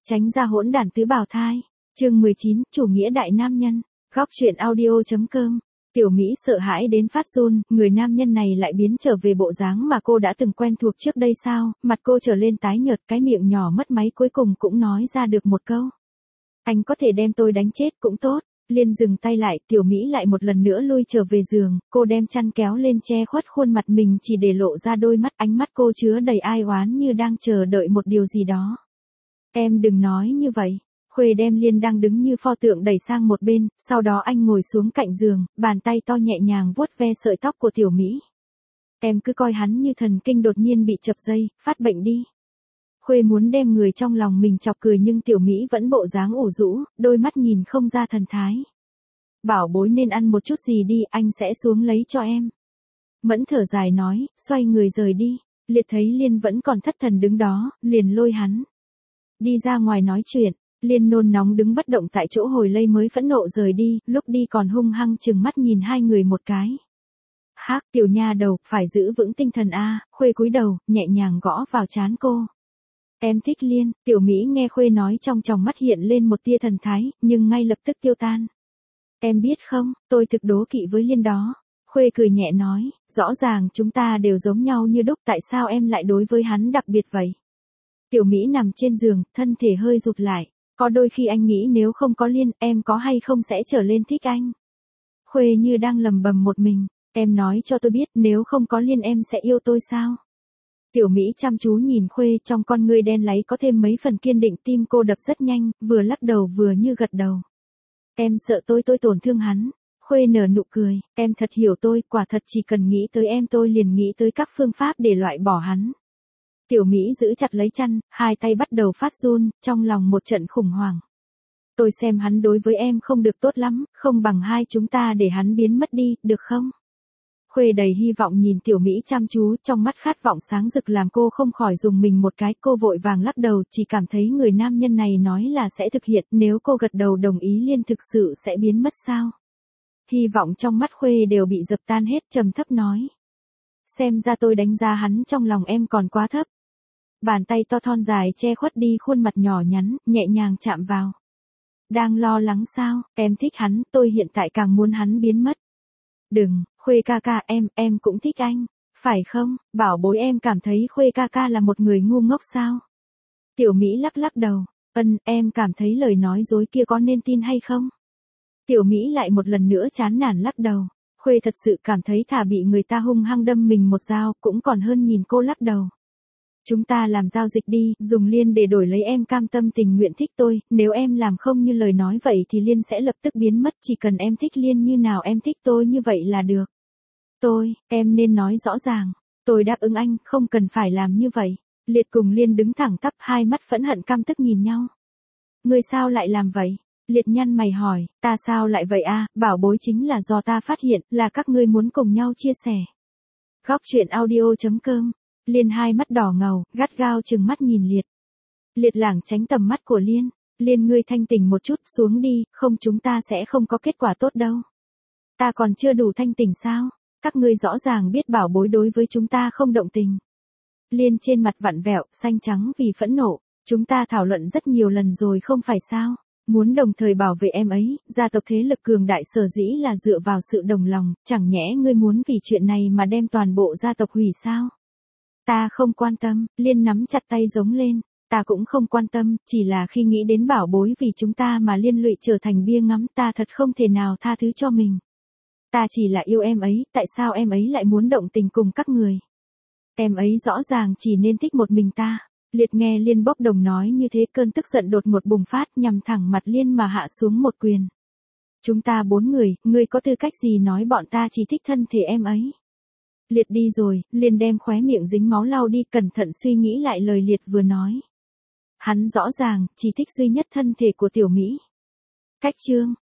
Tránh ra hỗn đản tứ bào thai. Chương 19, chủ nghĩa đại nam nhân. Góc truyện audio.com. Tiểu Mỹ sợ hãi đến phát run, người nam nhân này lại biến trở về bộ dáng mà cô đã từng quen thuộc trước đây sao? Mặt cô trở lên tái nhợt, cái miệng nhỏ mất máy cuối cùng cũng nói ra được một câu. Anh có thể đem tôi đánh chết cũng tốt. Liên dừng tay lại, Tiểu Mỹ lại một lần nữa lui trở về giường, cô đem chăn kéo lên che khuất khuôn mặt mình chỉ để lộ ra đôi mắt, ánh mắt cô chứa đầy ai oán như đang chờ đợi một điều gì đó. Em đừng nói như vậy. Khuê đem Liên đang đứng như pho tượng đẩy sang một bên, sau đó anh ngồi xuống cạnh giường, bàn tay to nhẹ nhàng vuốt ve sợi tóc của Tiểu Mỹ. Em cứ coi hắn như thần kinh đột nhiên bị chập dây, phát bệnh đi. Khuê muốn đem người trong lòng mình chọc cười nhưng Tiểu Mỹ vẫn bộ dáng ủ rũ, đôi mắt nhìn không ra thần thái. Bảo bối nên ăn một chút gì đi, anh sẽ xuống lấy cho em. Mẫn thở dài nói, xoay người rời đi. Liệt thấy Liên vẫn còn thất thần đứng đó, liền lôi hắn đi ra ngoài nói chuyện. Liên nôn nóng đứng bất động tại chỗ hồi lâu mới phẫn nộ rời đi, lúc đi còn hung hăng chừng mắt nhìn hai người một cái. Hắc, tiểu nha đầu, phải giữ vững tinh thần a. Khuê cúi đầu, nhẹ nhàng gõ vào trán cô. Em thích Liên. Tiểu Mỹ nghe Khuê nói trong tròng mắt hiện lên một tia thần thái, nhưng ngay lập tức tiêu tan. Em biết không, tôi thực đố kỵ với Liên đó. Khuê cười nhẹ nói, rõ ràng chúng ta đều giống nhau như đúc, tại sao em lại đối với hắn đặc biệt vậy? Tiểu Mỹ nằm trên giường, thân thể hơi rụt lại. Có đôi khi anh nghĩ nếu không có Liên, em có hay không sẽ trở lên thích anh. Khuê như đang lầm bầm một mình, em nói cho tôi biết nếu không có Liên em sẽ yêu tôi sao? Tiểu Mỹ chăm chú nhìn Khuê, trong con ngươi đen láy có thêm mấy phần kiên định, tim cô đập rất nhanh, vừa lắc đầu vừa như gật đầu. Em sợ tôi tổn thương hắn. Khuê nở nụ cười, em thật hiểu tôi, quả thật chỉ cần nghĩ tới em tôi liền nghĩ tới các phương pháp để loại bỏ hắn. Tiểu Mỹ giữ chặt lấy chăn, hai tay bắt đầu phát run, trong lòng một trận khủng hoảng. Tôi xem hắn đối với em không được tốt lắm, không bằng hai chúng ta để hắn biến mất đi, được không? Khuê đầy hy vọng nhìn Tiểu Mỹ chăm chú, trong mắt khát vọng sáng rực làm cô không khỏi dùng mình một cái, cô vội vàng lắc đầu, chỉ cảm thấy người nam nhân này nói là sẽ thực hiện, nếu cô gật đầu đồng ý Liên thực sự sẽ biến mất sao? Hy vọng trong mắt Khuê đều bị dập tan hết, trầm thấp nói. Xem ra tôi đánh giá hắn trong lòng em còn quá thấp. Bàn tay to thon dài che khuất đi khuôn mặt nhỏ nhắn, nhẹ nhàng chạm vào. Đang lo lắng sao, em thích hắn, tôi hiện tại càng muốn hắn biến mất. Đừng, Khuê ca ca, em cũng thích anh, phải không? Bảo bối, em cảm thấy Khuê ca ca là một người ngu ngốc sao? Tiểu Mỹ lắc đầu, em cảm thấy lời nói dối kia có nên tin hay không? Tiểu Mỹ lại một lần nữa chán nản lắc đầu. Khuê thật sự cảm thấy thà bị người ta hung hăng đâm mình một dao cũng còn hơn nhìn cô lắc đầu. Chúng ta làm giao dịch đi, dùng Liên để đổi lấy em cam tâm tình nguyện thích tôi, nếu em làm không như lời nói vậy thì Liên sẽ lập tức biến mất, chỉ cần em thích Liên như nào em thích tôi như vậy là được. Em nên nói rõ ràng, tôi đáp ứng anh, không cần phải làm như vậy. Liệt cùng Liên đứng thẳng tắp, hai mắt phẫn hận căm tức nhìn nhau. Ngươi sao lại làm vậy? Liệt nhăn mày hỏi, ta sao lại vậy a? Bảo bối, chính là do ta phát hiện, là các ngươi muốn cùng nhau chia sẻ. Góc truyện audio.com. Liên hai mắt đỏ ngầu, gắt gao trừng mắt nhìn Liệt. Liệt lảng tránh tầm mắt của Liên. Liên, ngươi thanh tỉnh một chút, xuống đi, không chúng ta sẽ không có kết quả tốt đâu. Ta còn chưa đủ thanh tỉnh sao? Các ngươi rõ ràng biết bảo bối đối với chúng ta không động tình. Liên trên mặt vặn vẹo, xanh trắng vì phẫn nộ. Chúng ta thảo luận rất nhiều lần rồi không phải sao? Muốn đồng thời bảo vệ em ấy, gia tộc thế lực cường đại sở dĩ là dựa vào sự đồng lòng, chẳng nhẽ ngươi muốn vì chuyện này mà đem toàn bộ gia tộc hủy sao? Ta không quan tâm. Liên nắm chặt tay giống lên. Ta cũng không quan tâm, chỉ là khi nghĩ đến bảo bối vì chúng ta mà liên lụy trở thành bia ngắm, ta thật không thể nào tha thứ cho mình. Ta chỉ là yêu em ấy, tại sao em ấy lại muốn động tình cùng các người? Em ấy rõ ràng chỉ nên thích một mình ta. Liệt nghe Liên bốc đồng nói như thế, cơn tức giận đột ngột bùng phát, nhằm thẳng mặt Liên mà hạ xuống một quyền. Chúng ta 4 người, ngươi có tư cách gì nói bọn ta chỉ thích thân thể em ấy? Liệt đi rồi, Liên đem khóe miệng dính máu lau đi, cẩn thận suy nghĩ lại lời Liệt vừa nói. Hắn rõ ràng chỉ thích duy nhất thân thể của Tiểu Mỹ. Cách chương